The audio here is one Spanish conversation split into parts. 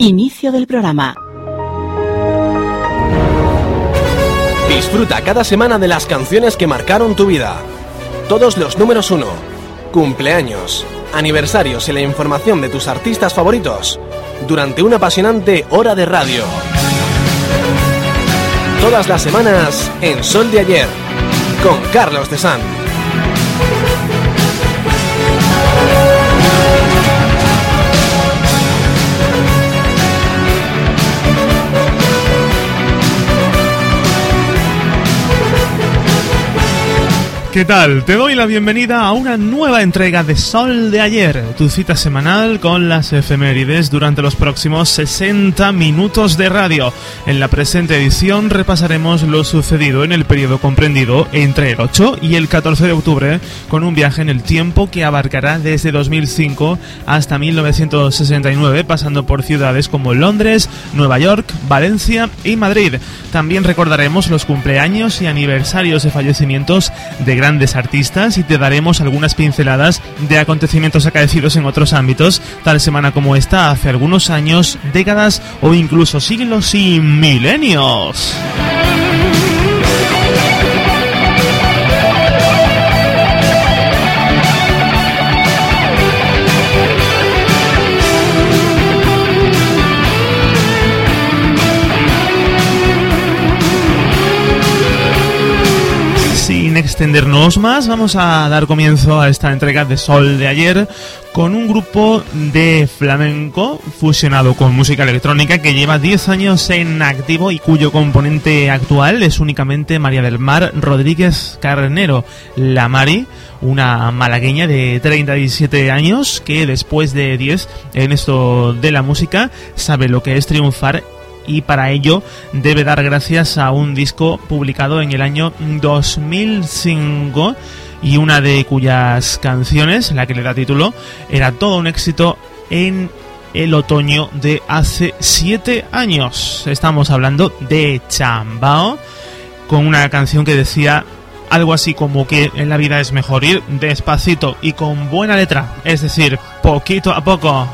Inicio del programa. Disfruta cada semana de las canciones que marcaron tu vida. Todos los números 1, cumpleaños, aniversarios y la información de tus artistas favoritos durante una apasionante hora de radio. Todas las semanas en Sol de Ayer, con Carlos de San. ¿Qué tal? Te doy la bienvenida a una nueva entrega de Sol de Ayer, tu cita semanal con las efemérides durante los próximos 60 minutos de radio. En la presente edición repasaremos lo sucedido en el periodo comprendido entre el 8 y el 14 de octubre, con un viaje en el tiempo que abarcará desde 2005 hasta 1969, pasando por ciudades como Londres, Nueva York, Valencia y Madrid. También recordaremos los cumpleaños y aniversarios de fallecimientos de grandes artistas y te daremos algunas pinceladas de acontecimientos acaecidos en otros ámbitos, tal semana como esta hace algunos años, décadas o incluso siglos y milenios. Sin extendernos más, vamos a dar comienzo a esta entrega de Sol de Ayer con un grupo de flamenco fusionado con música electrónica que lleva 10 años en activo y cuyo componente actual es únicamente María del Mar Rodríguez Carnero, la Mari, una malagueña de 37 años que después de 10 en esto de la música sabe lo que es triunfar, y para ello debe dar gracias a un disco publicado en el año 2005 y una de cuyas canciones, la que le da título, era todo un éxito en el otoño de hace 7 años. Estamos hablando de Chambao, con una canción que decía algo así como que en la vida es mejor ir despacito y con buena letra, es decir, poquito a poco.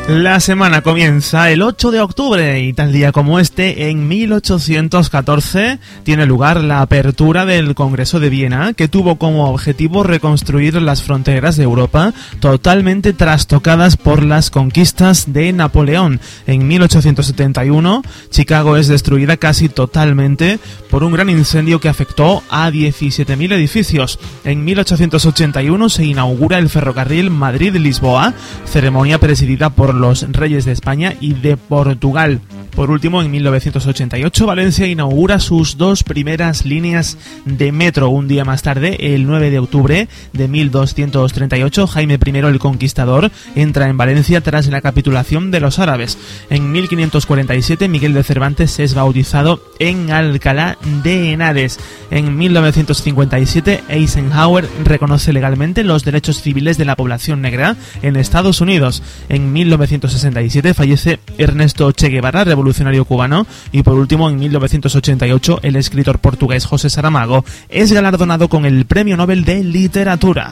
La semana comienza el 8 de octubre y tal día como este, en 1814, tiene lugar la apertura del Congreso de Viena, que tuvo como objetivo reconstruir las fronteras de Europa totalmente trastocadas por las conquistas de Napoleón. En 1871, Chicago es destruida casi totalmente por un gran incendio que afectó a 17.000 edificios. En 1881 se inaugura el ferrocarril Madrid-Lisboa, ceremonia presidida por los reyes de España y de Portugal. Por último, en 1988, Valencia inaugura sus dos primeras líneas de metro. Un día más tarde, el 9 de octubre de 1238, Jaime I el Conquistador entra en Valencia tras la capitulación de los árabes. En 1547, Miguel de Cervantes es bautizado en Alcalá de Henares. En 1957, Eisenhower reconoce legalmente los derechos civiles de la población negra en Estados Unidos. En 1967 fallece Ernesto Che Guevara, revolucionario cubano. Y por último, en 1988, el escritor portugués José Saramago es galardonado con el Premio Nobel de Literatura.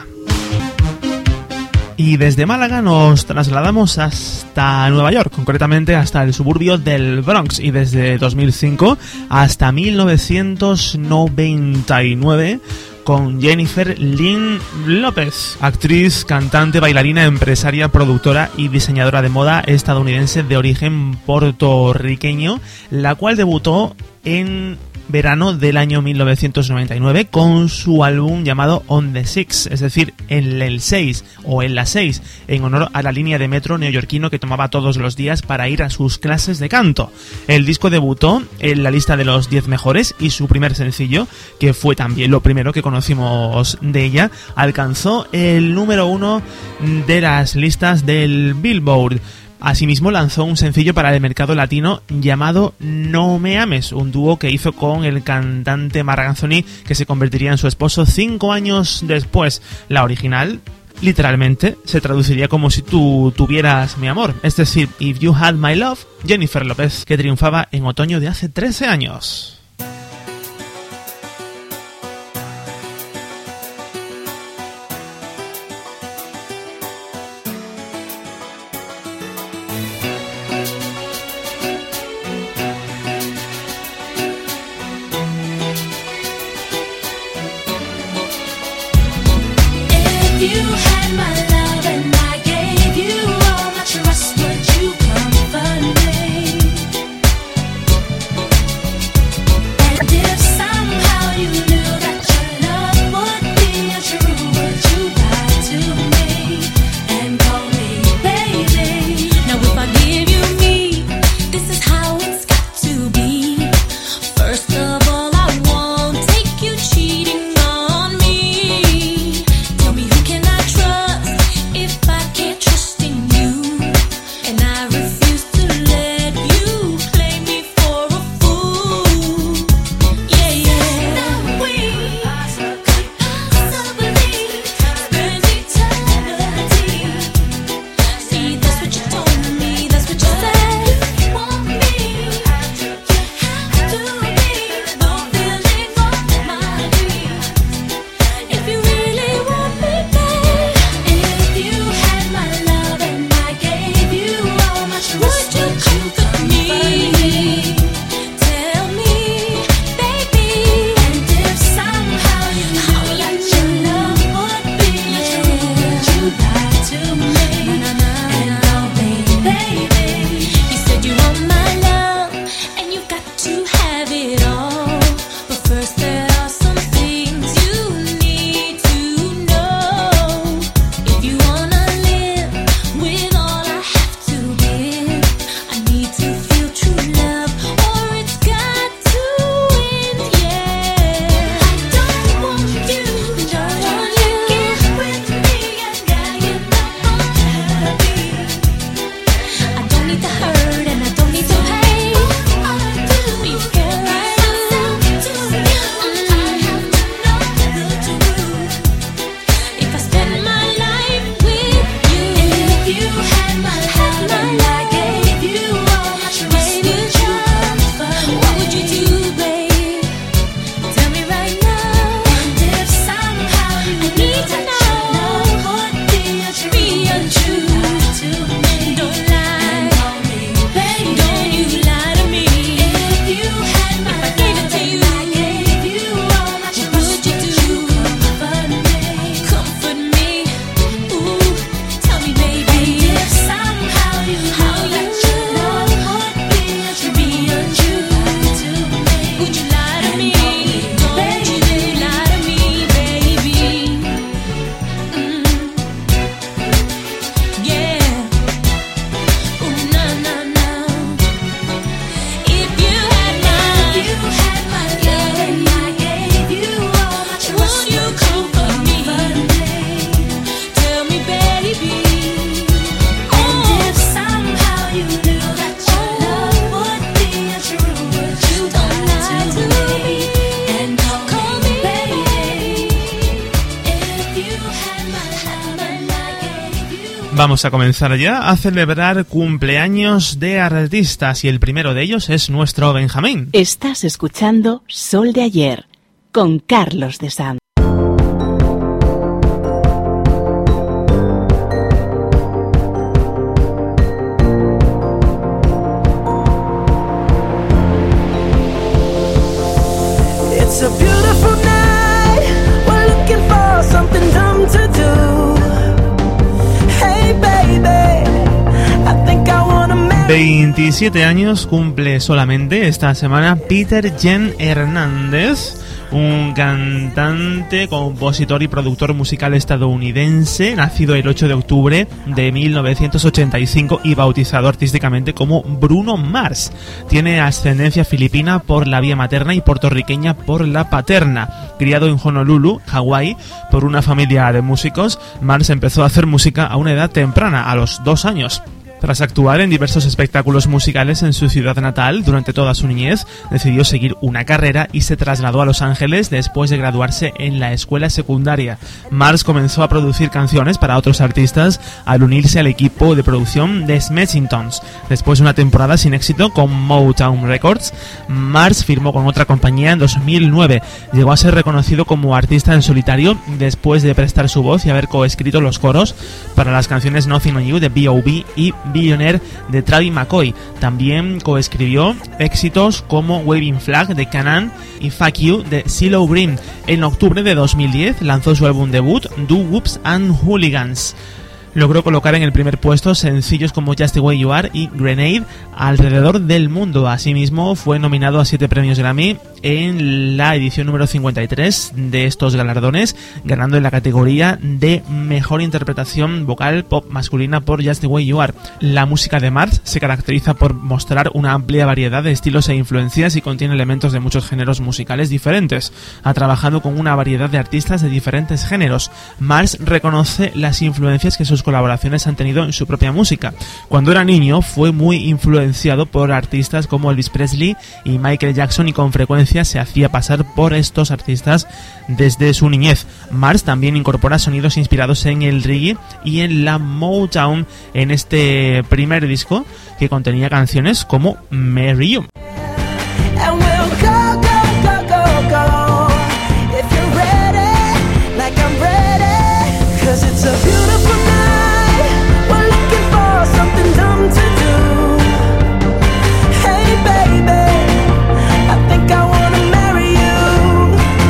Y desde Málaga nos trasladamos hasta Nueva York, concretamente hasta el suburbio del Bronx, y desde 2005 hasta 1999 con Jennifer Lynn López, actriz, cantante, bailarina, empresaria, productora y diseñadora de moda estadounidense de origen puertorriqueño, la cual debutó en verano del año 1999 con su álbum llamado On the Six, es decir, en el 6 o en la 6, en honor a la línea de metro neoyorquino que tomaba todos los días para ir a sus clases de canto. El disco debutó en la lista de los 10 mejores y su primer sencillo, que fue también lo primero que conocimos de ella, alcanzó el número 1 de las listas del Billboard. Asimismo lanzó un sencillo para el mercado latino llamado No Me Ames, un dúo que hizo con el cantante Marc Anthony, que se convertiría en su esposo 5 años después. La original, literalmente, se traduciría como Si tú tuvieras mi amor, es decir, If You Had My Love, Jennifer López, que triunfaba en otoño de hace 13 años. Vamos a comenzar ya a celebrar cumpleaños de artistas y el primero de ellos es nuestro Benjamín. Estás escuchando Sol de Ayer con Carlos de Sanz. It's a beautiful night. We're looking for something dumb to do. Hey baby, I think I wanna marry. 27 años cumple solamente esta semana Peter Jen Hernández, un cantante, compositor y productor musical estadounidense, nacido el 8 de octubre de 1985 y bautizado artísticamente como Bruno Mars. Tiene ascendencia filipina por la vía materna y puertorriqueña por la paterna. Criado en Honolulu, Hawái, por una familia de músicos, Mars empezó a hacer música a una edad temprana, a los 2 años. Tras actuar en diversos espectáculos musicales en su ciudad natal durante toda su niñez, decidió seguir una carrera y se trasladó a Los Ángeles después de graduarse en la escuela secundaria. Mars comenzó a producir canciones para otros artistas al unirse al equipo de producción de Smashingtons. Después de una temporada sin éxito con Motown Records, Mars firmó con otra compañía en 2009. Llegó a ser reconocido como artista en solitario después de prestar su voz y haber coescrito los coros para las canciones Nothing on You de B.O.B. y Billionaire de Travis McCoy. También coescribió éxitos como Waving Flag de Canaan y Fuck You de CeeLo Green. En octubre de 2010 lanzó su álbum debut Do Whoops and Hooligans. Logró colocar en el primer puesto sencillos como Just the Way You Are y Grenade alrededor del mundo. Asimismo, fue nominado a 7 premios Grammy en la edición número 53 de estos galardones, ganando en la categoría de Mejor Interpretación Vocal Pop Masculina por Just the Way You Are. La música de Mars se caracteriza por mostrar una amplia variedad de estilos e influencias y contiene elementos de muchos géneros musicales diferentes. Ha trabajado con una variedad de artistas de diferentes géneros. Mars reconoce las influencias que sus colaboraciones han tenido en su propia música. Cuando era niño fue muy influenciado por artistas como Elvis Presley y Michael Jackson y con frecuencia se hacía pasar por estos artistas desde su niñez. Mars también incorpora sonidos inspirados en el reggae y en la Motown en este primer disco que contenía canciones como Marry You. And we'll go, go, go, go, go. If you're ready, like I'm ready. 'Cause it's a beautiful night. We're looking for something dumb to do. Hey baby, I think I wanna marry you.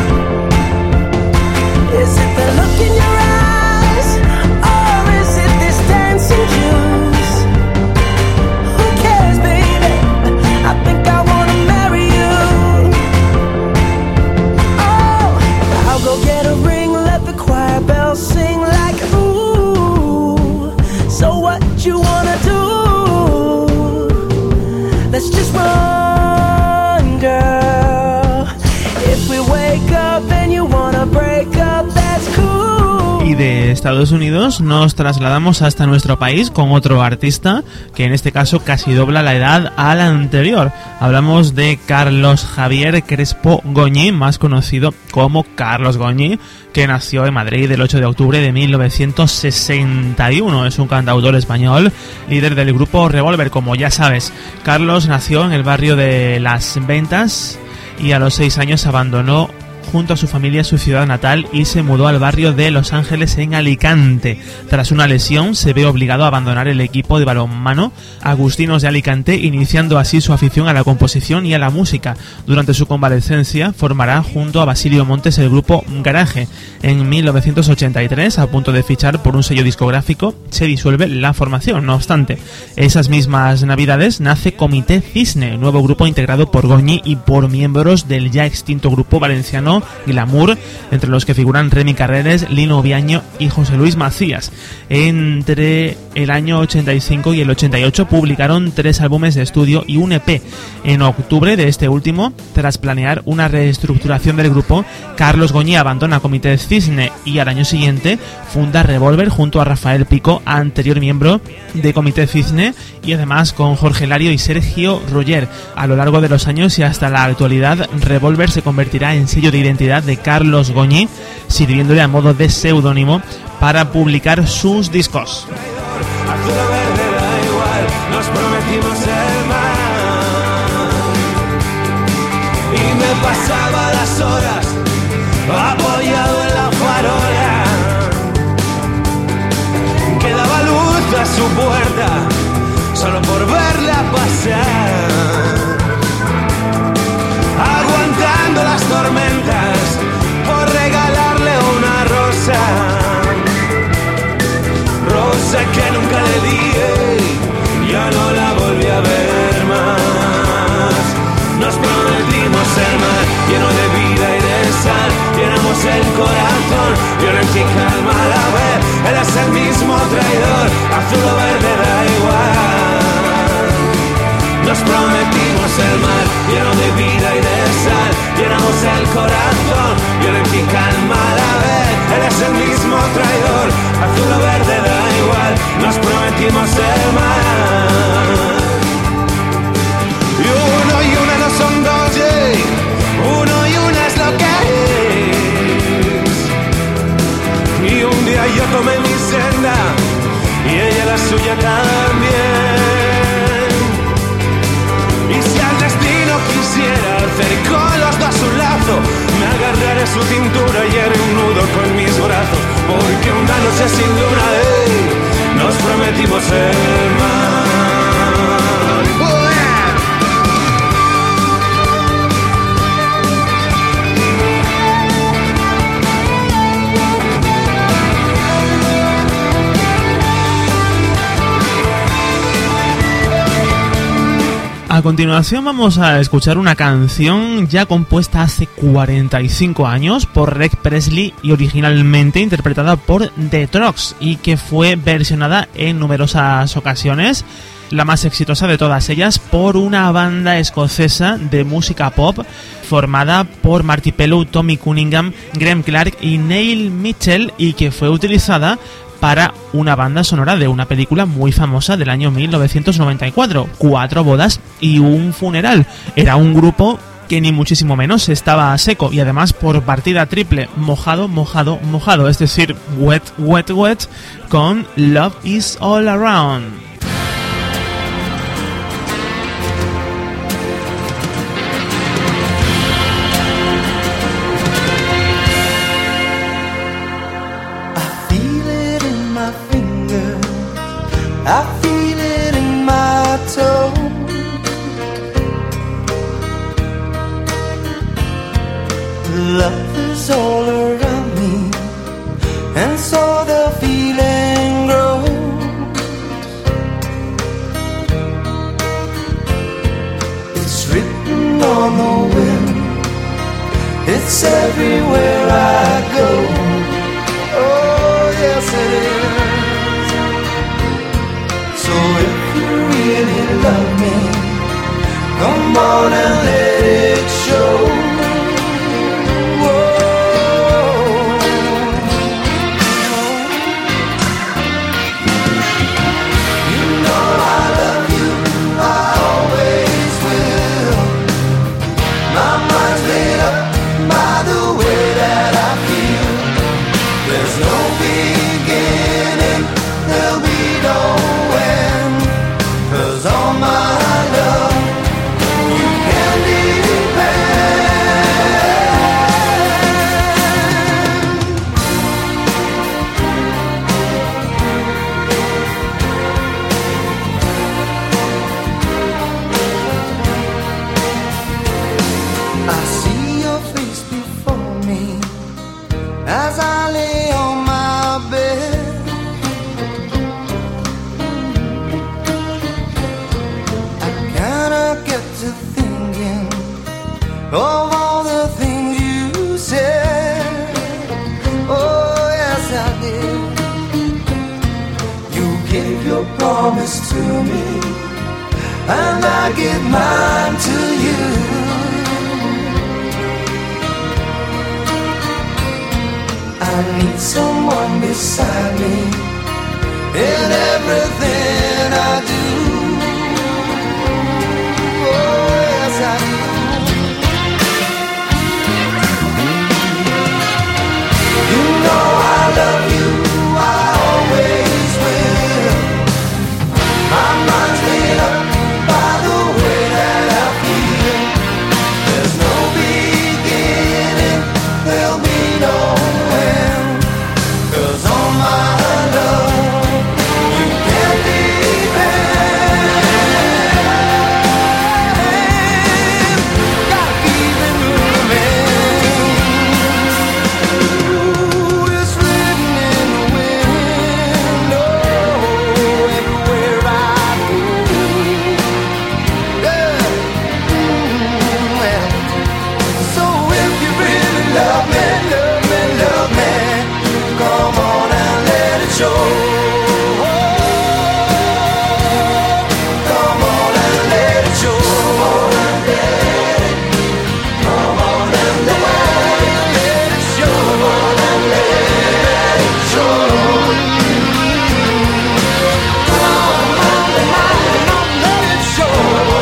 Is it the look in your eyes? Or is it this dancing juice? Who cares, baby? I think I wanna marry you. Oh, I'll go get a ring, let the choir bells sing like ooh. So what you wanna do? Let's just run, girl. If we wake up and you wanna break up, that's cool. Y de Estados Unidos nos trasladamos hasta nuestro país con otro artista que en este caso casi dobla la edad a la anterior. Hablamos de Carlos Javier Crespo Goñi, más conocido como Carlos Goñi, que nació en Madrid el 8 de octubre de 1961. Es un cantautor español, líder del grupo Revolver, como ya sabes. Carlos nació en el barrio de Las Ventas y a los 6 años abandonó junto a su familia su ciudad natal y se mudó al barrio de Los Ángeles en Alicante. Tras una lesión se ve obligado a abandonar el equipo de balonmano Agustinos de Alicante, iniciando así su afición a la composición y a la música. Durante su convalecencia formará junto a Basilio Montes el grupo Garaje. En 1983, a punto de fichar por un sello discográfico, se disuelve la formación. No obstante, esas mismas navidades nace Comité Cisne, nuevo grupo integrado por Goñi y por miembros del ya extinto grupo valenciano Glamour, entre los que figuran Remy Carreres, Lino Viaño y José Luis Macías. Entre el año 85 y el 88 publicaron 3 álbumes de estudio y un EP. En octubre de este último, tras planear una reestructuración del grupo, Carlos Goñi abandona Comité Cisne y al año siguiente funda Revolver junto a Rafael Pico, anterior miembro de Comité Cisne, y además con Jorge Lario y Sergio Roger. A lo largo de los años y hasta la actualidad, Revolver se convertirá en sello de identidad de Carlos Goñi, sirviéndole a modo de seudónimo para publicar sus discos. traidor, azul o verde da igual, nos prometimos el mar. Y me pasaba las horas apoyado en la farola, que daba luz a su puerta solo por verla pasar, aguantando las tormentas por regalarle una rosa, rosa que nunca le di, ya no la volví a ver más. Nos prometimos el mar lleno de vida y de sal, llenamos el corazón, violencia y calma a la vez. Él es el mismo traidor, azul o verde da igual. Nos prometimos el mar lleno de vida y de sal, llenamos el corazón, violencia y calma a la vez. Él es el mismo traidor, azul o verde da igual. Nos prometimos el mar. Y uno y una no son dos, uno y una es lo que es. Y un día yo tomé mi senda y ella la suya también. Y si al destino quisiera hacer con los dos un lazo, me agarraré su cintura y haré un nudo con mis brazos, porque una noche sin luna, nos prometimos el mar. A continuación vamos a escuchar una canción ya compuesta hace 45 años por Rick Presley y originalmente interpretada por The Trucks y que fue versionada en numerosas ocasiones, la más exitosa de todas ellas por una banda escocesa de música pop formada por Marty Pellow, Tommy Cunningham, Graham Clark y Neil Mitchell y que fue utilizada para una banda sonora de una película muy famosa del año 1994, 4 bodas y un funeral. Era un grupo que ni muchísimo menos estaba a seco y además por partida triple, mojado, mojado, mojado, es decir, wet, wet, wet, con Love Is All Around. I feel it in my toe. Love is all around me, and so the feeling grows. It's written on the wind, it's everywhere I go. Oh, yes it is. So if you really love me, come on and let it show. Whoa. You know I love you, I always will. My mind's made up by the way that I feel. There's no beginning, there'll be no end. 'Cause all my love you can I see your face before me as I lay on my bed. I kinda get to thinking of all the things you said. Oh yes I did. You gave your promise to me, and I give mine to you. I need someone beside me in everything I do. Oh, yes, I do. You know I love you, I always will. show. Come on and let it show. Come on and let it show. Come on and let it show. Come on and let it show.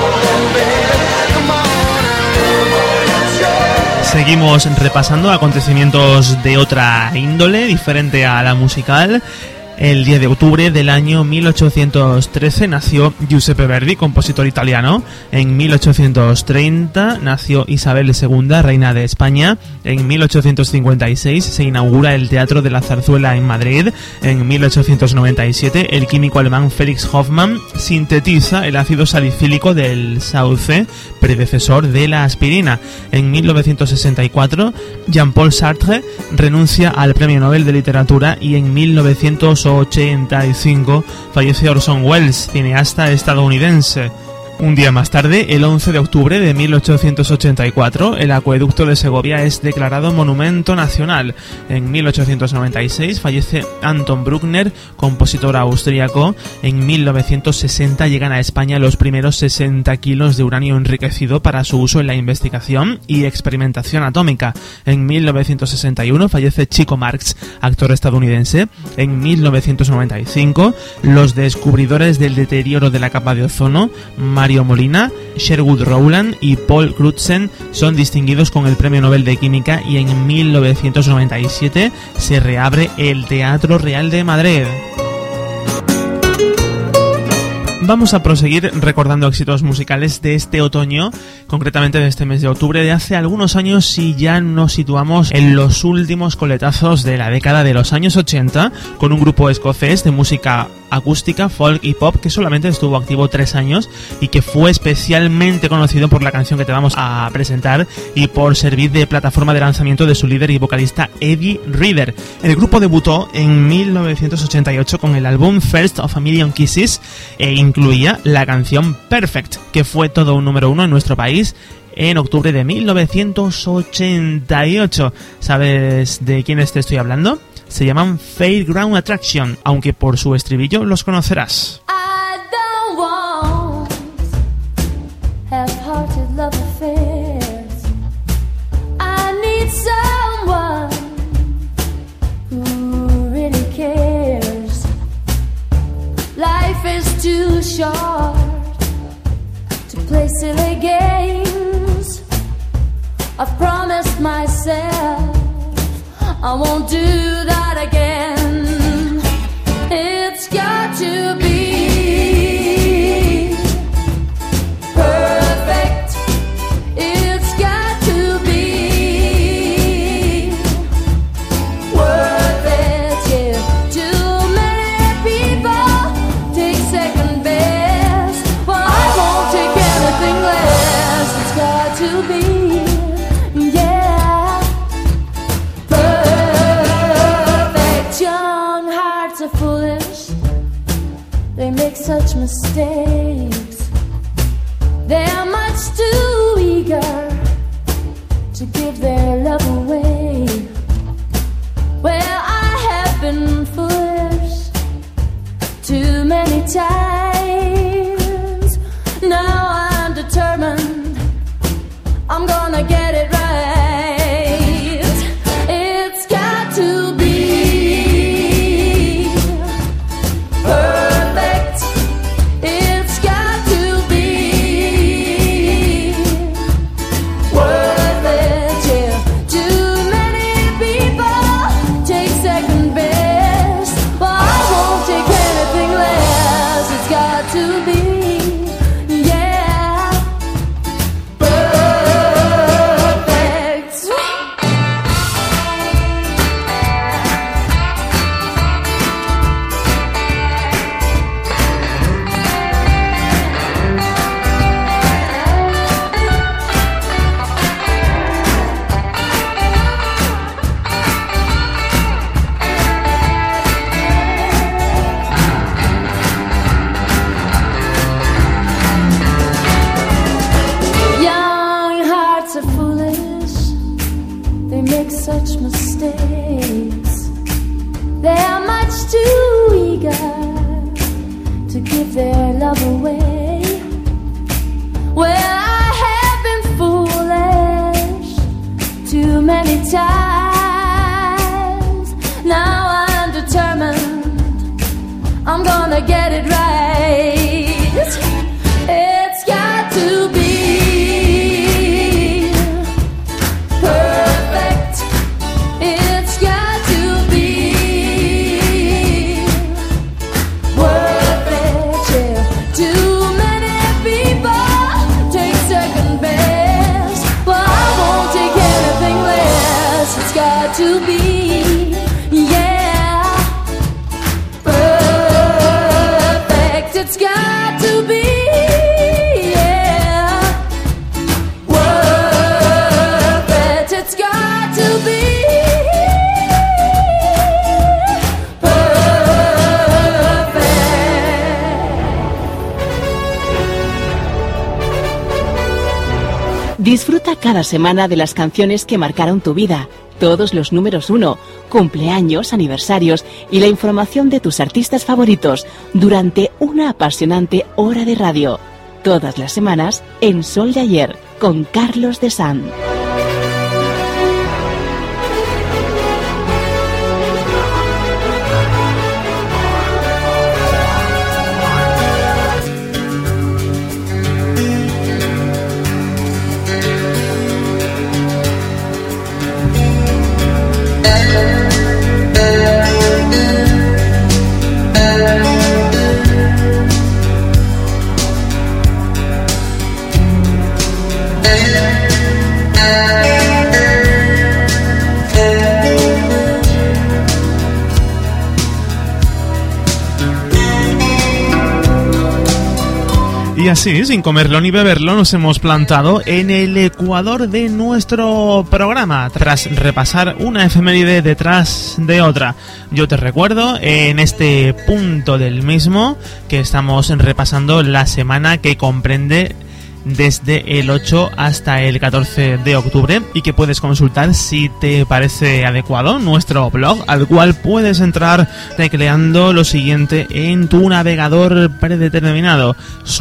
Seguimos repasando acontecimientos de otra índole, diferente a la musical. El 10 de octubre del año 1813 nació Giuseppe Verdi, compositor italiano. En 1830 nació Isabel II, reina de España. En 1856 se inaugura el Teatro de la Zarzuela en Madrid. En 1897 el químico alemán Felix Hoffmann sintetiza el ácido salicílico del sauce, predecesor de la aspirina. En 1964 Jean-Paul Sartre renuncia al Premio Nobel de Literatura y en 1985 fallece Orson Welles, cineasta estadounidense. Un día más tarde, el 11 de octubre de 1884, el acueducto de Segovia es declarado Monumento Nacional. En 1896 fallece Anton Bruckner, compositor austríaco. En 1960 llegan a España los primeros 60 kilos de uranio enriquecido para su uso en la investigación y experimentación atómica. En 1961 fallece Chico Marx, actor estadounidense. En 1995, los descubridores del deterioro de la capa de ozono, Mario Molina, Sherwood Rowland y Paul Crutzen, son distinguidos con el Premio Nobel de Química, y en 1997 se reabre el Teatro Real de Madrid. Vamos a proseguir recordando éxitos musicales de este otoño, concretamente de este mes de octubre de hace algunos años, y ya nos situamos en los últimos coletazos de la década de los años 80, con un grupo escocés de música acústica, folk y pop que solamente estuvo activo 3 años y que fue especialmente conocido por la canción que te vamos a presentar y por servir de plataforma de lanzamiento de su líder y vocalista Eddie Reader. El grupo debutó en 1988 con el álbum First of a Million Kisses e incluía la canción Perfect, que fue todo un número 1 en nuestro país en octubre de 1988. ¿Sabes de quiénes te estoy hablando? Se llaman Fairground Attraction, aunque por su estribillo los conocerás. I don't want half-hearted love affairs. I need someone who really cares. Life is too short to play silly games. I've promised myself I won't do that again. It's got to be perfect. It's got to be worth it. Yeah. Too many people take second best. Well, I won't take anything less. It's got to be. They make such mistakes. They're much too eager to give their love away. Well, I have been foolish too many times. Now I'm determined I'm gonna get it right. It's got to be such mistakes. They are my much too eager to give their love away. Well, I have been foolish too many times. Now I'm determined I'm gonna get it right. It's got to be perfect. It's got to be worth it, yeah. Too many people take second best, but I won't take anything less. It's got to be, yeah, perfect. It's got to be, yeah, worth it. It's got to be perfect. Disfruta cada semana de las canciones que marcaron tu vida, todos los números 1, cumpleaños, aniversarios y la información de tus artistas favoritos durante una apasionante hora de radio. Todas las semanas en Sol de Ayer con Carlos de San. Y así, sin comerlo ni beberlo, nos hemos plantado en el ecuador de nuestro programa, tras repasar una efeméride detrás de otra. Yo te recuerdo, en este punto del mismo, que estamos repasando la semana que comprende desde el 8 hasta el 14 de octubre y que puedes consultar si te parece adecuado nuestro blog, al cual puedes entrar tecleando lo siguiente en tu navegador predeterminado: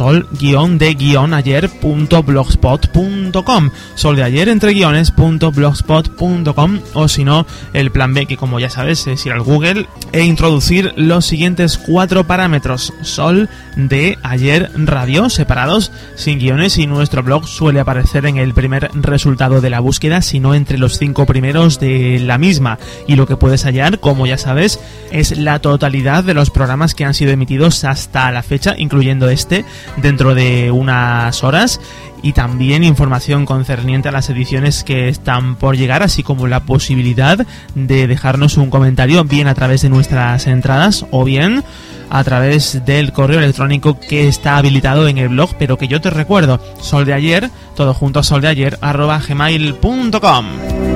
sol-de-ayer.blogspot.com, sol de ayer entre guiones.blogspot.com, o si no, el plan B, que como ya sabes es ir al Google e introducir los siguientes 4 parámetros: Sol de Ayer Radio, separados, sin guiones, y nuestro blog suele aparecer en el primer resultado de la búsqueda, sino entre los 5 primeros de la misma. Y lo que puedes hallar, como ya sabes, es la totalidad de los programas que han sido emitidos hasta la fecha, incluyendo este, dentro de unas horas, y también información concerniente a las ediciones que están por llegar, así como la posibilidad de dejarnos un comentario, bien a través de nuestras entradas o bien a través del correo electrónico que está habilitado en el blog, pero que yo te recuerdo: soldeayer, todo junto, soldeayer @gmail.com.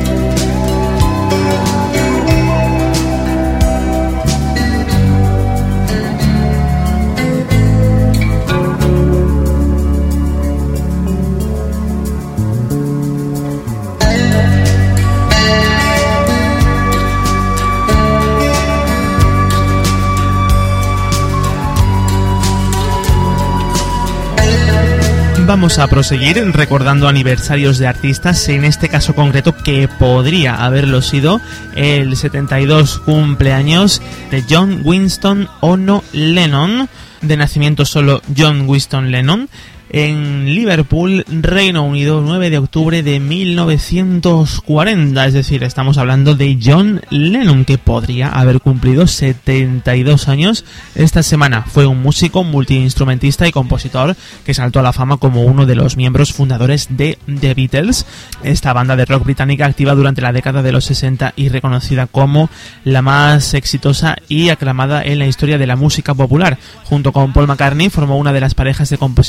Vamos a proseguir recordando aniversarios de artistas, en este caso concreto que podría haberlo sido el 72 cumpleaños de John Winston Ono Lennon, de nacimiento solo John Winston Lennon, en Liverpool, Reino Unido, 9 de octubre de 1940, es decir, estamos hablando de John Lennon, que podría haber cumplido 72 años esta semana. Fue un músico, multiinstrumentista y compositor que saltó a la fama como uno de los miembros fundadores de The Beatles, esta banda de rock británica activa durante la década de los 60 y reconocida como la más exitosa y aclamada en la historia de la música popular. Junto con Paul McCartney formó una de las parejas de compositores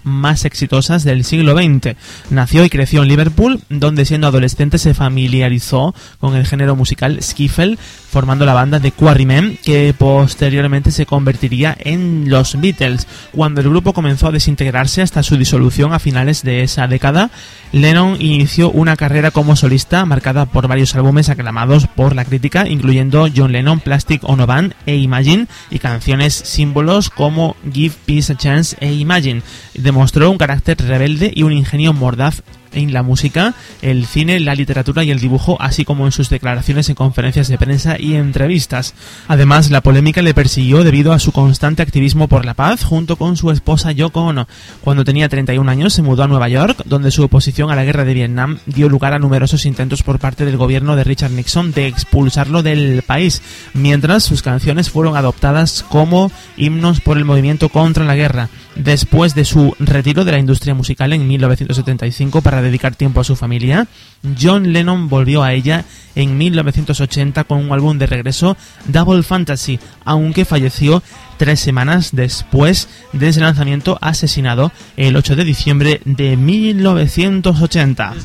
más exitosas del siglo XX. Nació y creció en Liverpool, donde siendo adolescente se familiarizó con el género musical skiffle, formando la banda The Quarrymen, que posteriormente se convertiría en los Beatles. Cuando el grupo comenzó a desintegrarse hasta su disolución a finales de esa década, Lennon inició una carrera como solista marcada por varios álbumes aclamados por la crítica, incluyendo John Lennon, Plastic Ono Band e Imagine, y canciones símbolos como Give Peace a Chance e Imagine. Demostró un carácter rebelde y un ingenio mordaz en la música, el cine, la literatura y el dibujo, así como en sus declaraciones en conferencias de prensa y entrevistas. Además, la polémica le persiguió debido a su constante activismo por la paz junto con su esposa Yoko Ono. Cuando tenía 31 años se mudó a Nueva York, donde su oposición a la guerra de Vietnam dio lugar a numerosos intentos por parte del gobierno de Richard Nixon de expulsarlo del país, mientras sus canciones fueron adoptadas como himnos por el movimiento contra la guerra. Después de su retiro de la industria musical en 1975 para dedicar tiempo a su familia, John Lennon volvió a ella en 1980 con un álbum de regreso, Double Fantasy, aunque falleció 3 semanas después de ese lanzamiento, asesinado el 8 de diciembre de 1980.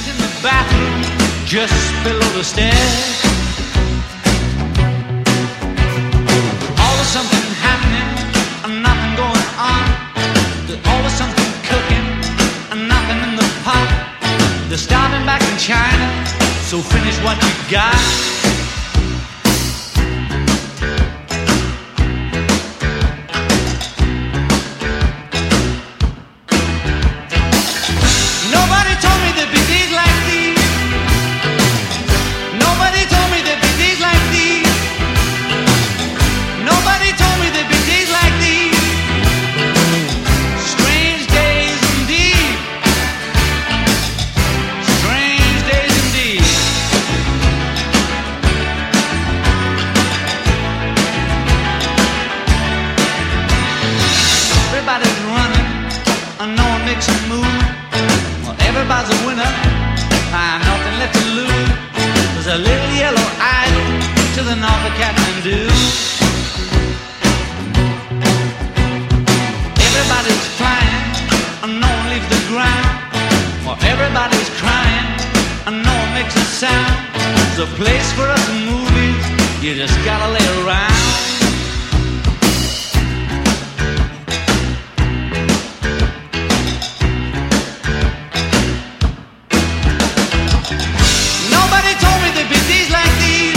They're starting back in China, so finish what you got. Nobody told me there'd be days like these. Nobody told me there'd be days like these. Nobody told me there'd be days like these. Strange days indeed. Strange days indeed. Everybody's running, and no one makes a move. Well, everybody's a winner, nothing left to lose. There's a little yellow island to the north of Kathmandu. Everybody's flying, and no one leaves the ground. Well, everybody's crying, and no one makes a sound. There's a place for us in movies, you just gotta lay around. Nobody told me there'd be days like these.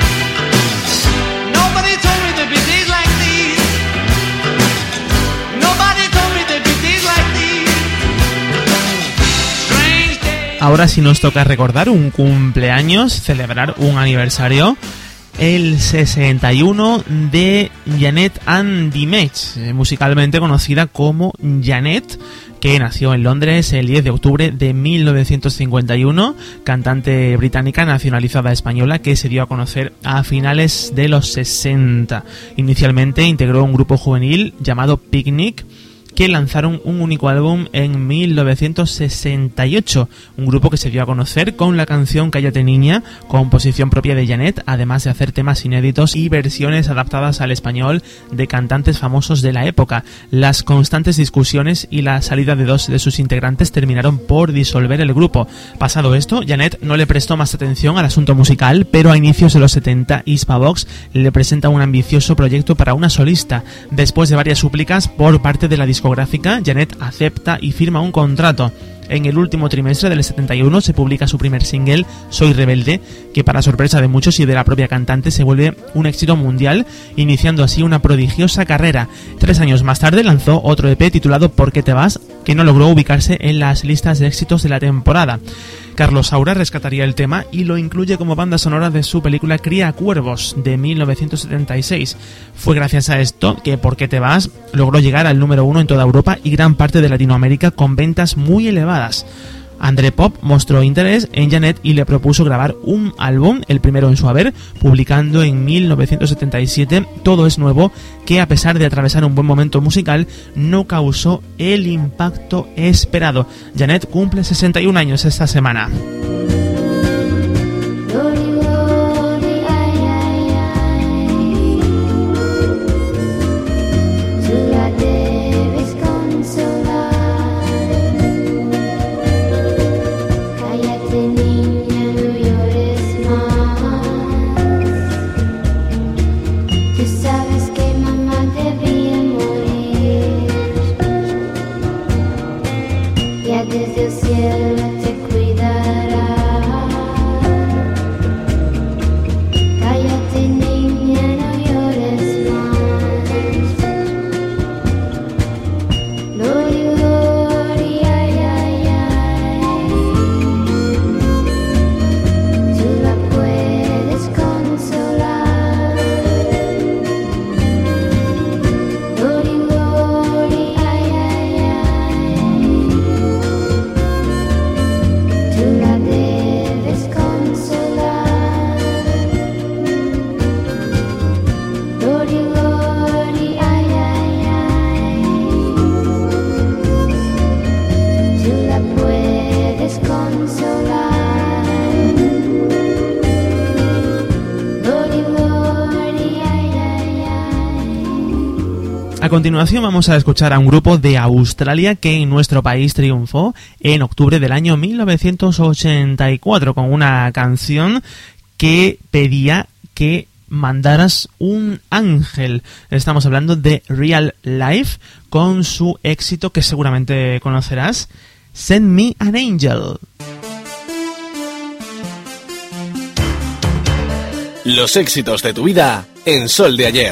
Nobody told me there'd be days like these. Nobody told me there'd be days like these. Strange days. Ahora sí nos toca recordar un cumpleaños, celebrar un aniversario, el 61 de Janet and the Mets, musicalmente conocida como Janet, que nació en Londres el 10 de octubre de 1951, cantante británica nacionalizada española que se dio a conocer a finales de los 60. Inicialmente integró un grupo juvenil llamado Picnic, que lanzaron un único álbum en 1968, un grupo que se dio a conocer con la canción Cállate Niña, composición propia de Janet, además de hacer temas inéditos y versiones adaptadas al español de cantantes famosos de la época. Las constantes discusiones y la salida de 2 de sus integrantes terminaron por disolver el grupo. Pasado esto, Janet no le prestó más atención al asunto musical, pero a inicios de los 70 Hispavox le presenta un ambicioso proyecto para una solista. Después de varias súplicas por parte de la discográfica, Janet acepta y firma un contrato. En el último trimestre del 71 se publica su primer single, Soy Rebelde, que para sorpresa de muchos y de la propia cantante se vuelve un éxito mundial, iniciando así una prodigiosa carrera. 3 años más tarde lanzó otro EP titulado ¿Por qué te vas?, que no logró ubicarse en las listas de éxitos de la temporada. Carlos Saura rescataría el tema y lo incluye como banda sonora de su película Cría Cuervos, de 1976. Fue gracias a esto que ¿Por qué te vas?, logró llegar al número 1 en toda Europa y gran parte de Latinoamérica con ventas muy elevadas. André Pop mostró interés en Janet y le propuso grabar un álbum, el primero en su haber, publicando en 1977 Todo es Nuevo, que a pesar de atravesar un buen momento musical, no causó el impacto esperado. Janet cumple 61 años esta semana. Sulla debes consolar. A continuación vamos a escuchar a un grupo de Australia que en nuestro país triunfó en octubre del año 1984 con una canción que pedía que mandaras un ángel. Estamos hablando de Real Life con su éxito que seguramente conocerás, Send Me an Angel. Los éxitos de tu vida en Sol de Ayer.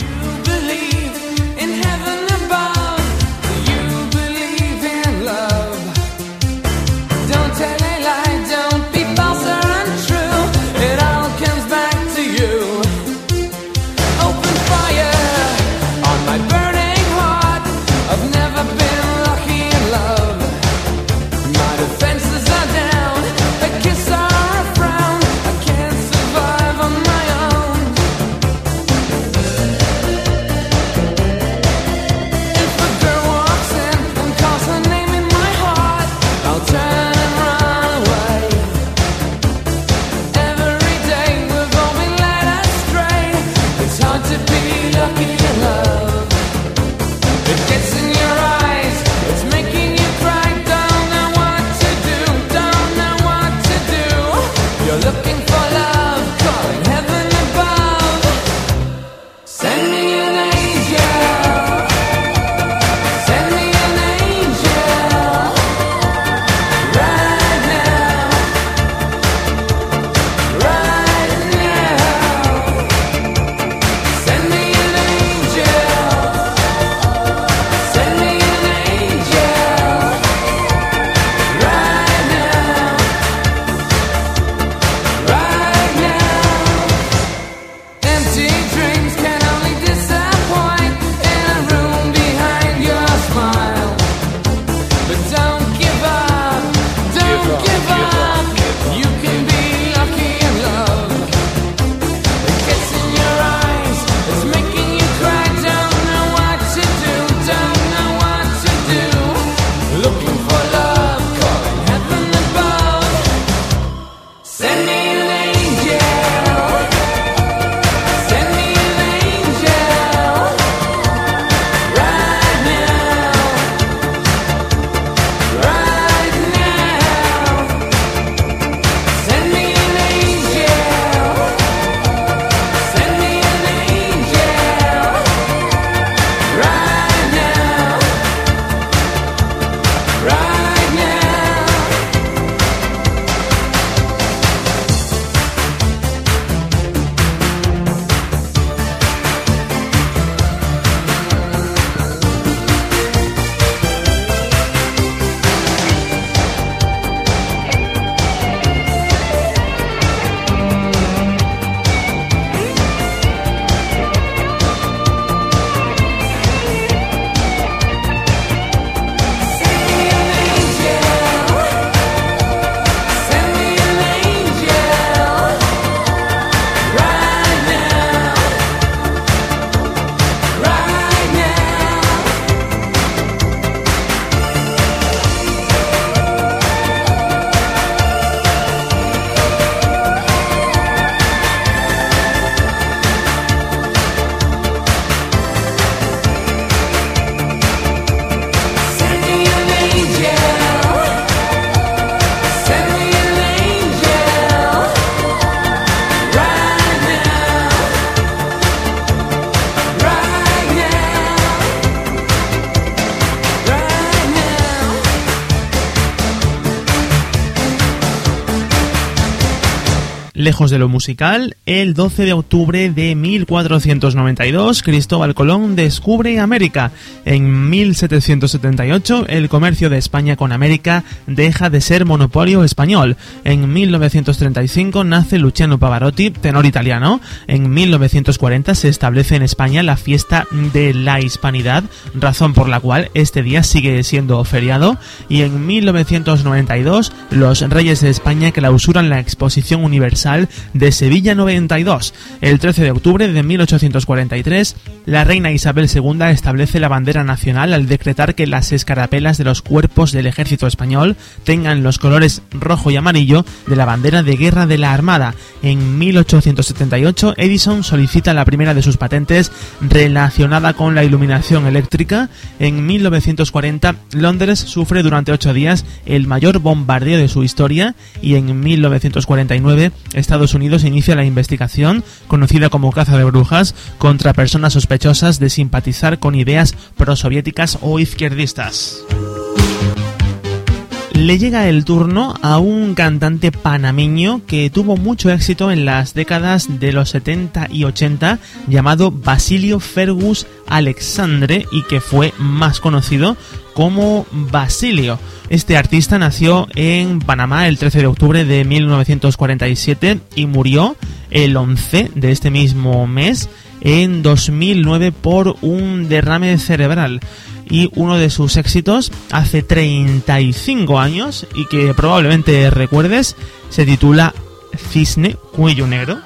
Lejos de lo musical, el 12 de octubre de 1492, Cristóbal Colón descubre América. En 1778, el comercio de España con América deja de ser monopolio español. En 1935 nace Luciano Pavarotti, tenor italiano. En 1940 se establece en España la fiesta de la Hispanidad, razón por la cual este día sigue siendo feriado. Y en 1992, los reyes de España clausuran la Exposición Universal Nacional de Sevilla 92. El 13 de octubre de 1843, la reina Isabel II establece la bandera nacional al decretar que las escarapelas de los cuerpos del ejército español tengan los colores rojo y amarillo de la bandera de guerra de la Armada. En 1878, Edison solicita la primera de sus patentes relacionada con la iluminación eléctrica. En 1940, Londres sufre durante 8 días el mayor bombardeo de su historia, y en 1949 Estados Unidos inicia la investigación, conocida como caza de brujas, contra personas sospechosas de simpatizar con ideas prosoviéticas o izquierdistas. Le llega el turno a un cantante panameño que tuvo mucho éxito en las décadas de los 70 y 80, llamado Basilio Fergus Alexandre, y que fue más conocido como Basilio. Este artista nació en Panamá el 13 de octubre de 1947 y murió el 11 de este mismo mes en 2009 por un derrame cerebral. Y uno de sus éxitos hace 35 años, y que probablemente recuerdes, se titula Cisne Cuello Negro.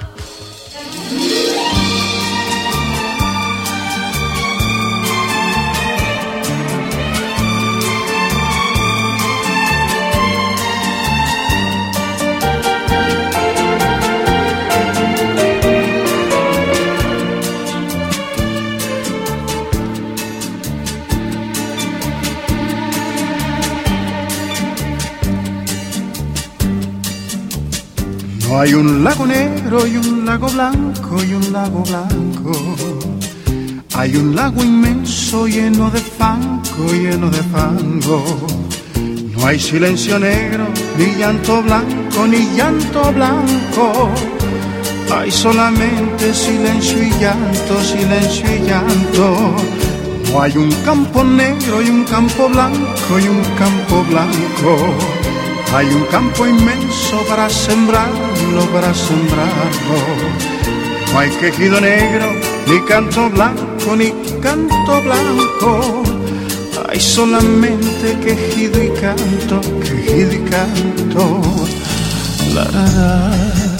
No hay un lago negro y un lago blanco y un lago blanco. Hay un lago inmenso lleno de fango, lleno de fango. No hay silencio negro, ni llanto blanco, ni llanto blanco. Hay solamente silencio y llanto, silencio y llanto. No hay un campo negro y un campo blanco y un campo blanco. Hay un campo inmenso para sembrarlo, para sembrarlo. No hay quejido negro, ni canto blanco, ni canto blanco. Hay solamente quejido y canto, quejido y canto. La, la, la.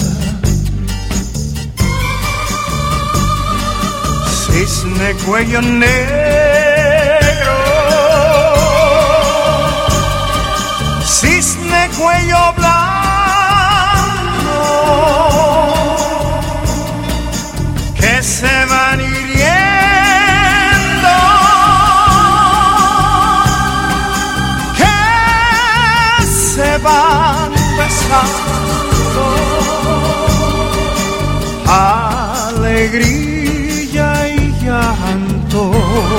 Cisne cuello negro, cisne cuello blanco, que se van hiriendo, que se van besando. Alegría y llanto.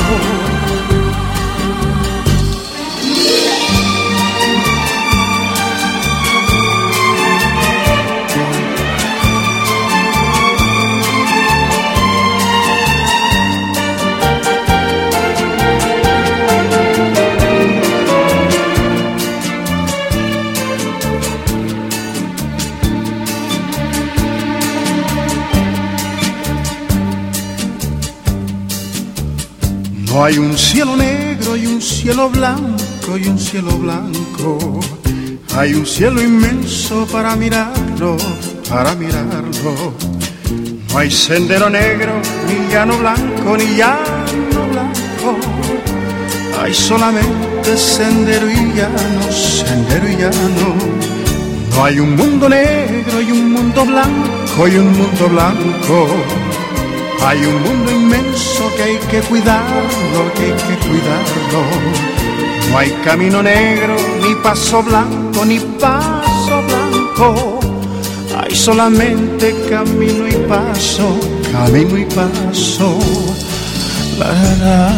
No hay un cielo negro y un cielo blanco y un cielo blanco. Hay un cielo inmenso para mirarlo, para mirarlo. No hay sendero negro, ni llano blanco, ni llano blanco. Hay solamente sendero y llano, sendero y llano. No hay un mundo negro y un mundo blanco y un mundo blanco. Hay un mundo inmenso que hay que cuidarlo, que hay que cuidarlo. No hay camino negro, ni paso blanco, ni paso blanco. Hay solamente camino y paso, camino y paso. La, la, la.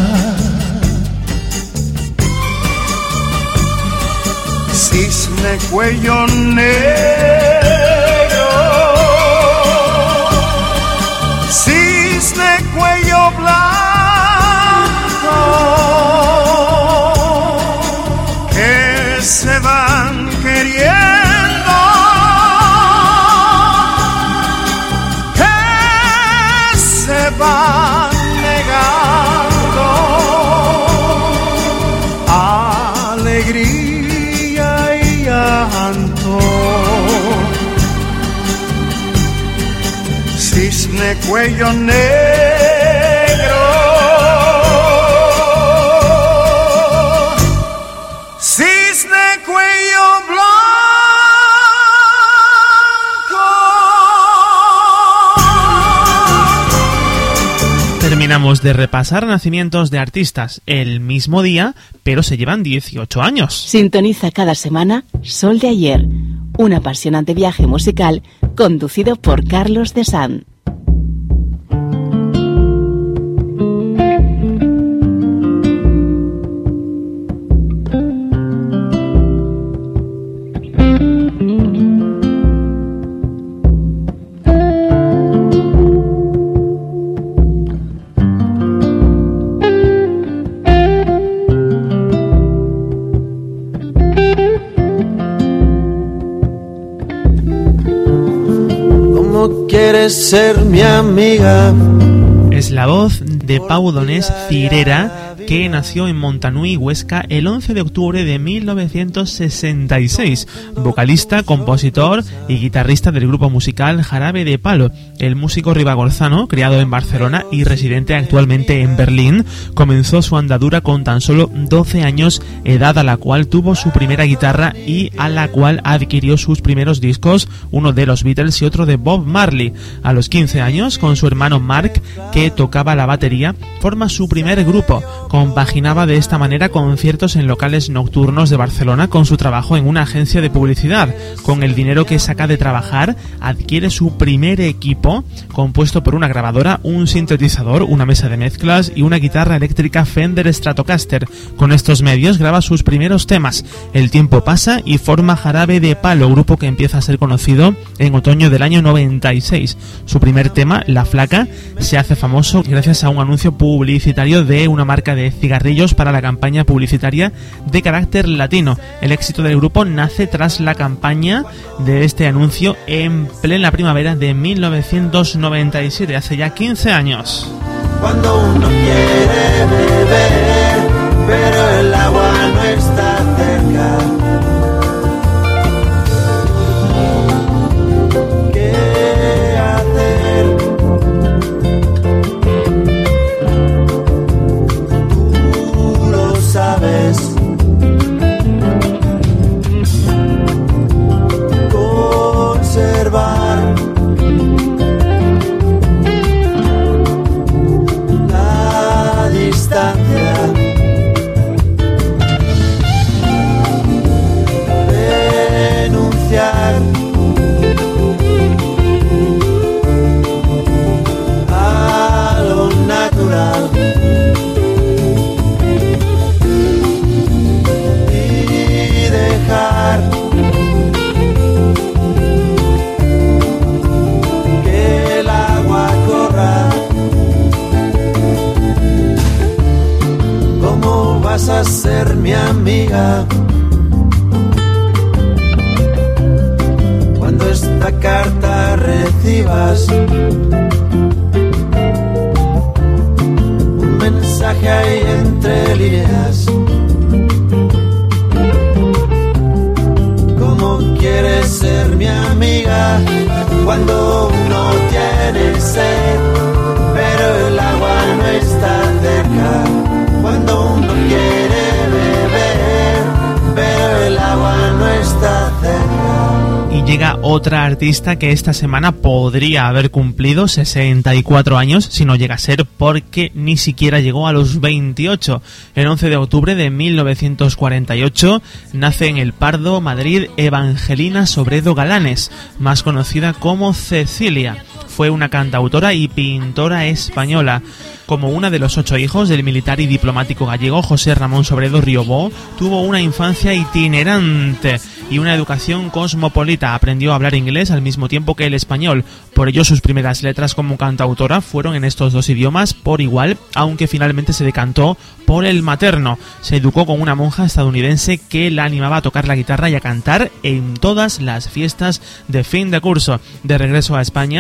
Cisne cuello negro, cisne cuello blanco, que se van queriendo, que se van negando. Alegría y llanto. cisne cuello negro. Cisne cuello blanco. Terminamos de repasar nacimientos de artistas el mismo día, pero se llevan 18 años. Sintoniza cada semana Sol de Ayer, un apasionante viaje musical conducido por Carlos de San. ¿Quieres ser mi amiga? Es la voz de Pau Donés Cirera, que nació en Montanui, Huesca, el 11 de octubre de 1966. Vocalista, compositor y guitarrista del grupo musical Jarabe de Palo. El músico ribagorzano, criado en Barcelona y residente actualmente en Berlín, comenzó su andadura con tan solo 12 años, edad a la cual tuvo su primera guitarra y a la cual adquirió sus primeros discos, uno de los Beatles y otro de Bob Marley. A los 15 años, con su hermano Mark, que tocaba la batería, forma su primer grupo. Compaginaba de esta manera conciertos en locales nocturnos de Barcelona con su trabajo en una agencia de publicidad. Con el dinero que saca de trabajar, adquiere su primer equipo, compuesto por una grabadora, un sintetizador, una mesa de mezclas y una guitarra eléctrica Fender Stratocaster. Con estos medios graba sus primeros temas. El tiempo pasa y forma Jarabe de Palo, grupo que empieza a ser conocido en otoño del año 96. Su primer tema, La Flaca, se hace famoso gracias a un anuncio publicitario de una marca de cigarrillos para la campaña publicitaria de carácter latino. El éxito del grupo nace tras la campaña de este anuncio en plena primavera de 1997, hace ya 15 años. Cuando uno quiere beber, pero el agua no está cerca. ¿Qué hacer? Tú lo sabes. Conservar la distancia. Renunciar a lo natural. Y dejar que el agua corra. ¿Cómo vas a ser mi amiga cuando esta carta recibas un mensaje ahí entre líneas? ¿Cómo quieres ser mi amiga cuando uno tiene sed, pero el agua no está cerca? Cuando uno quiere beber, pero el agua no está cerca. Y llega otra artista que esta semana podría haber cumplido 64 años, si no llega a ser, porque ni siquiera llegó a los 28. El 11 de octubre de 1948 nace en El Pardo, Madrid, Evangelina Sobredo Galanes, más conocida como Cecilia. Fue una cantautora y pintora española. Como una de los 8 hijos del militar y diplomático gallego José Ramón Sobredo Riobó, tuvo una infancia itinerante y una educación cosmopolita. Aprendió a hablar inglés al mismo tiempo que el español. Por ello, sus primeras letras como cantautora fueron en estos dos idiomas por igual, aunque finalmente se decantó por el materno. Se educó con una monja estadounidense que la animaba a tocar la guitarra y a cantar en todas las fiestas de fin de curso. De regreso a España,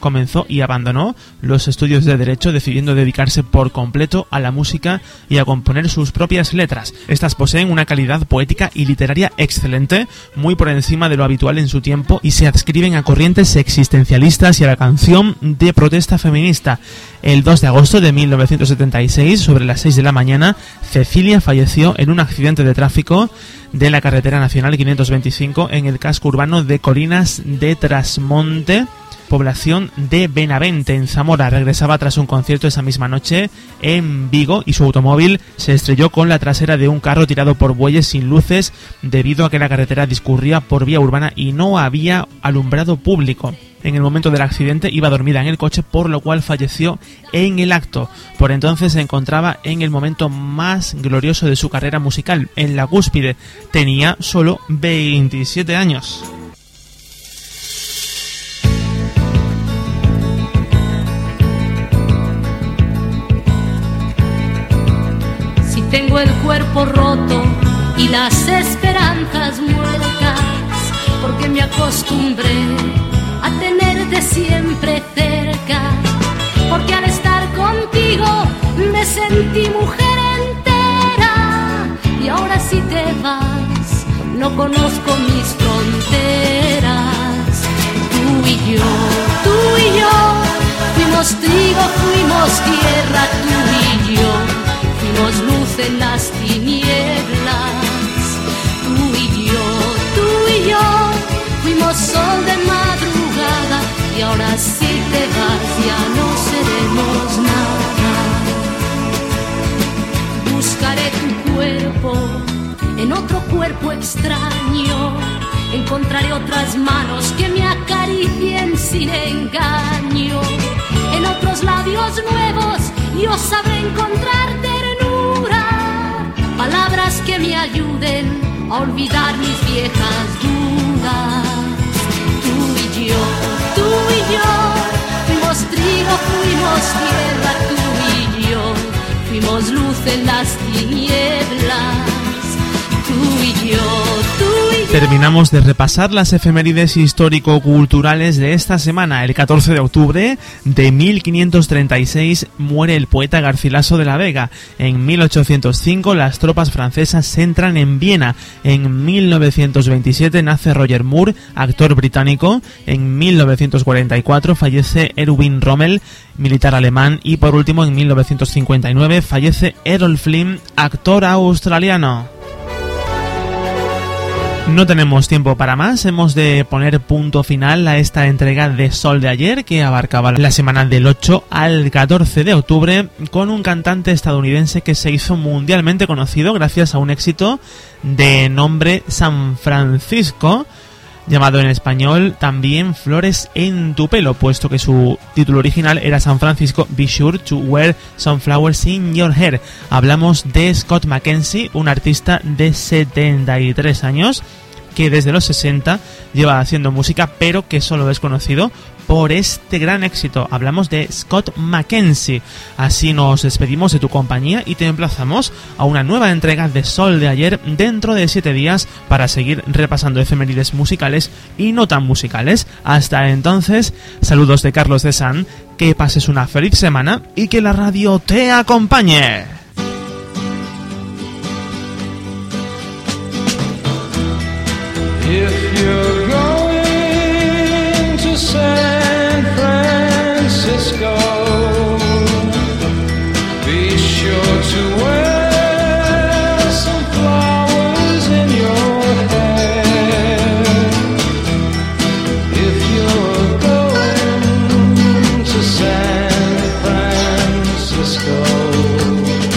comenzó y abandonó los estudios de Derecho, decidiendo dedicarse por completo a la música y a componer sus propias letras. Estas poseen una calidad poética y literaria excelente, muy por encima de lo habitual en su tiempo, y se adscriben a corrientes existencialistas y a la canción de protesta feminista. El 2 de agosto de 1976, sobre las 6 de la mañana, Cecilia falleció en un accidente de tráfico de la carretera nacional 525 en el casco urbano de Colinas de Trasmonte, población de Benavente, en Zamora. Regresaba tras un concierto esa misma noche en Vigo y su automóvil se estrelló con la trasera de un carro tirado por bueyes sin luces, debido a que la carretera discurría por vía urbana y no había alumbrado público. En el momento del accidente iba dormida en el coche, por lo cual falleció en el acto. Por entonces se encontraba en el momento más glorioso de su carrera musical, en la cúspide. Tenía solo 27 años. Si tengo el cuerpo roto y las esperanzas muertas, porque me acostumbré a tenerte siempre cerca, porque al estar contigo me sentí mujer entera, y ahora si te vas no conozco mis fronteras. Tú y yo, fuimos trigo, fuimos tierra, tú y yo, fuimos luz en las tinieblas. Tú y yo, fuimos sol de madrugada, y ahora si te vas ya no seremos nada. Buscaré tu cuerpo en otro cuerpo extraño, encontraré otras manos que me acaricien sin engaño. En otros labios nuevos yo sabré encontrar ternura, palabras que me ayuden a olvidar mis viejas dudas. Tú y yo, fuimos trigo, fuimos tierra, tú y yo, fuimos luz en las tinieblas. Tú y yo. Terminamos de repasar las efemérides histórico-culturales de esta semana. El 14 de octubre de 1536 muere el poeta Garcilaso de la Vega. En 1805 las tropas francesas entran en Viena. En 1927 nace Roger Moore, actor británico. En 1944 fallece Erwin Rommel, militar alemán. Y por último, en 1959 fallece Errol Flynn, actor australiano. No tenemos tiempo para más, hemos de poner punto final a esta entrega de Sol de ayer, que abarcaba la semana del 8 al 14 de octubre, con un cantante estadounidense que se hizo mundialmente conocido gracias a un éxito de nombre San Francisco, llamado en español también Flores en tu pelo, puesto que su título original era San Francisco, Be Sure to Wear Some Flowers in Your Hair. Hablamos de Scott McKenzie, un artista de 73 años que desde los 60 lleva haciendo música, pero que solo es conocido por este gran éxito. Hablamos de Scott McKenzie. Así nos despedimos de tu compañía y te emplazamos a una nueva entrega de Sol de ayer dentro de 7 días para seguir repasando efemérides musicales y no tan musicales. Hasta entonces, saludos de Carlos de San, que pases una feliz semana y que la radio te acompañe. If you're going to San Francisco, be sure to wear some flowers in your hair. If you're going to San Francisco,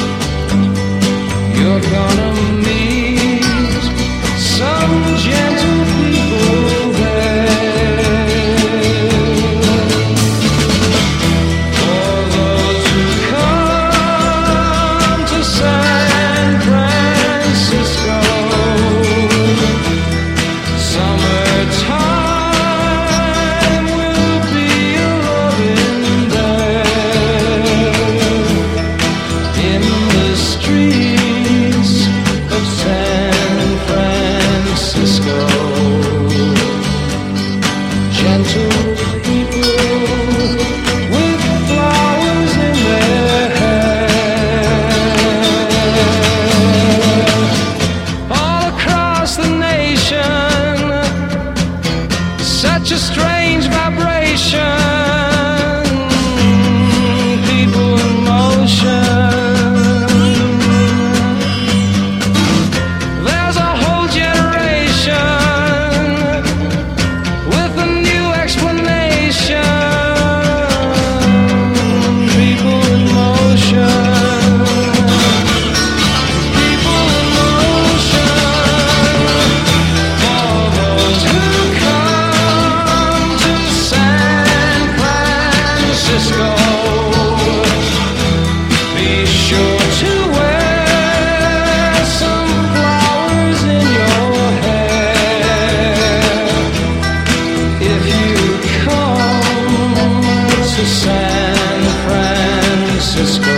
sure to wear some flowers in your hair if you come to San Francisco.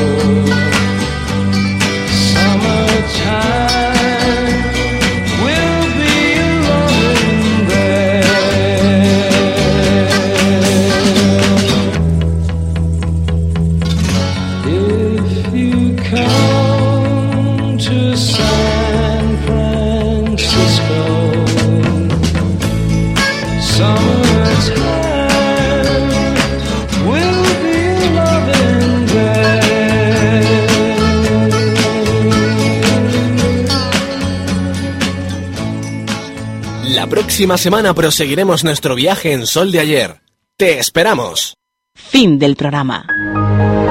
Summertime will be loving there. If you come to San Francisco, summertime will be loving there. La próxima semana proseguiremos nuestro viaje en Sol de Ayer. ¡Te esperamos! Fin del programa.